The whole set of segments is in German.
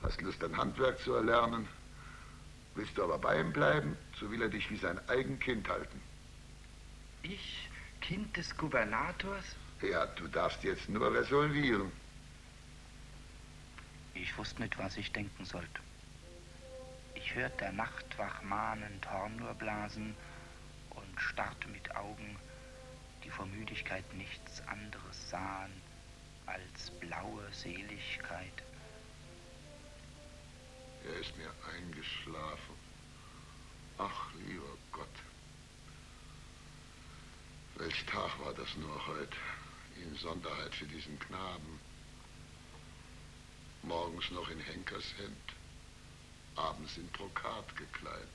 Hast Lust, ein Handwerk zu erlernen? Willst du aber bei ihm bleiben, so will er dich wie sein eigen Kind halten. Ich, Kind des Gouvernators? Ja, du darfst jetzt nur resolvieren. Ich wusste nicht, was ich denken sollte. Ich hörte der Nachtwach mahnend Hornur blasen und starrte mit Augen, die vor Müdigkeit nichts anderes sahen als blaue Seligkeit. Er ist mir eingeschlafen. Ach, lieber Gott. Welch Tag war das nur heute, in Sonderheit für diesen Knaben. Morgens noch in Henkershemd, abends in Brokat gekleidet.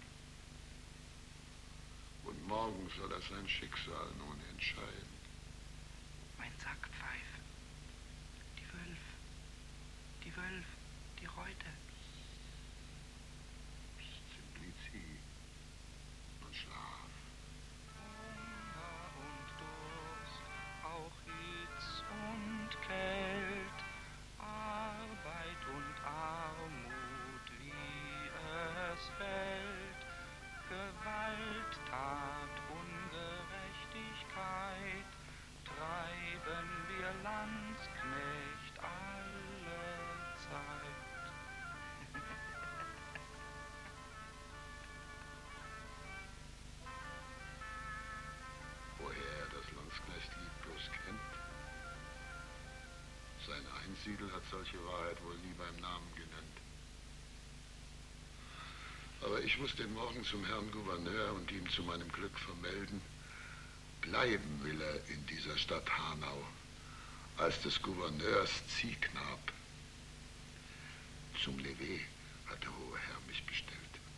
Und morgen soll er sein Schicksal nun entscheiden. Mein Sackpfeif, die Wölf, die Reuter. Simplici und Schlaf. Hunger und Durst, auch Hitz und Kält, Arbeit und Armut, wie es fällt, Gewalttat, Ungerechtigkeit, treiben wir Landsknecht alle Zeit. Woher er das Landsknechtlied bloß kennt? Sein Einsiedel hat solche Wahrheit wohl nie beim Namen genannt. Aber ich muss den morgen zum Herrn Gouverneur und ihm zu meinem Glück vermelden, bleiben will er in dieser Stadt Hanau, als des Gouverneurs Ziehknab. Zum Levé hat der hohe Herr mich bestellt.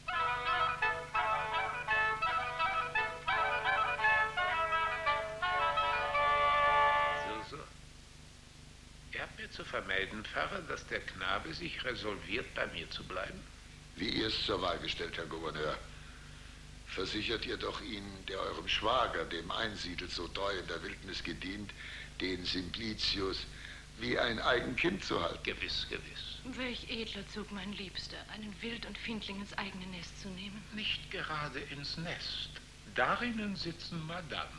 So. Ihr habt mir zu vermelden, Pfarrer, dass der Knabe sich resolviert, bei mir zu bleiben? Wie ihr es zur Wahl gestellt, Herr Gouverneur. Versichert ihr doch ihn, der eurem Schwager, dem Einsiedel, so treu in der Wildnis gedient, den Simplicius wie ein eigen Kind zu halten. Gewiss. Welch edler Zug, mein Liebster, einen Wild und Findling ins eigene Nest zu nehmen. Nicht gerade ins Nest. Darinnen sitzen Madame.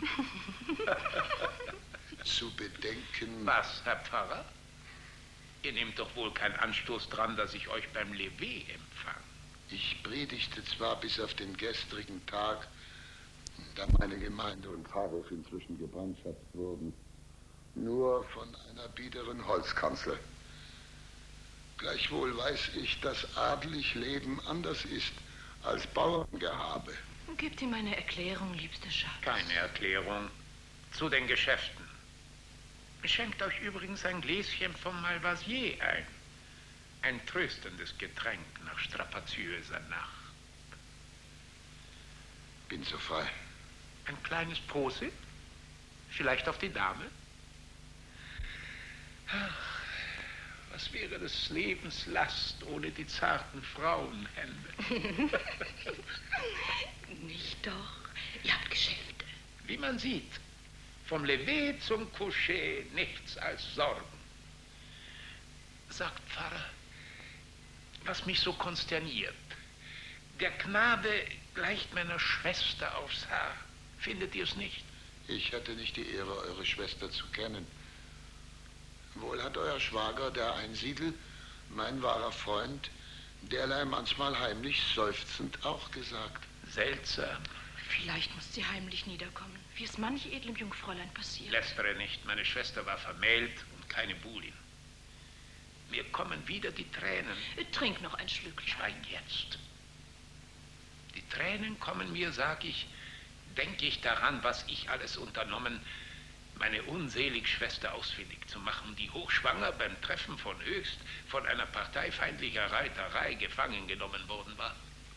Zu bedenken... Was, Herr Pfarrer? Ihr nehmt doch wohl keinen Anstoß dran, dass ich euch beim Levé empfange. Ich predigte zwar bis auf den gestrigen Tag, da meine Gemeinde und Pfarrhof inzwischen gebrandschatzt wurden, nur von einer biederen Holzkanzel. Gleichwohl weiß ich, dass adelig Leben anders ist als Bauerngehabe. Gebt ihm eine Erklärung, liebster Schatz. Keine Erklärung. Zu den Geschäften. Schenkt euch übrigens ein Gläschen vom Malvasier ein. Ein tröstendes Getränk nach strapaziöser Nacht. Bin so frei. Ein kleines Prosit? Vielleicht auf die Dame? Ach, was wäre des Lebens Last ohne die zarten Frauenhände? Nicht doch. Ihr habt Geschäfte. Wie man sieht, vom Levé zum Coucher nichts als Sorgen. Sagt Pfarrer, was mich so konsterniert. Der Knabe gleicht meiner Schwester aufs Haar. Findet ihr es nicht? Ich hatte nicht die Ehre, eure Schwester zu kennen. Wohl hat euer Schwager, der Einsiedel, mein wahrer Freund, derlei manchmal heimlich seufzend auch gesagt. Seltsam. Vielleicht muss sie heimlich niederkommen, wie es manch edlem Jungfräulein passiert. Lästere nicht, meine Schwester war vermählt und keine Buhlin. Mir kommen wieder die Tränen. Trink noch ein Schlückchen. Schweig jetzt. Die Tränen kommen mir, sag ich, denke ich daran, was ich alles unternommen, meine unselige Schwester ausfindig zu machen, die hochschwanger beim Treffen von Höchst von einer parteifeindlichen Reiterei gefangen genommen worden war.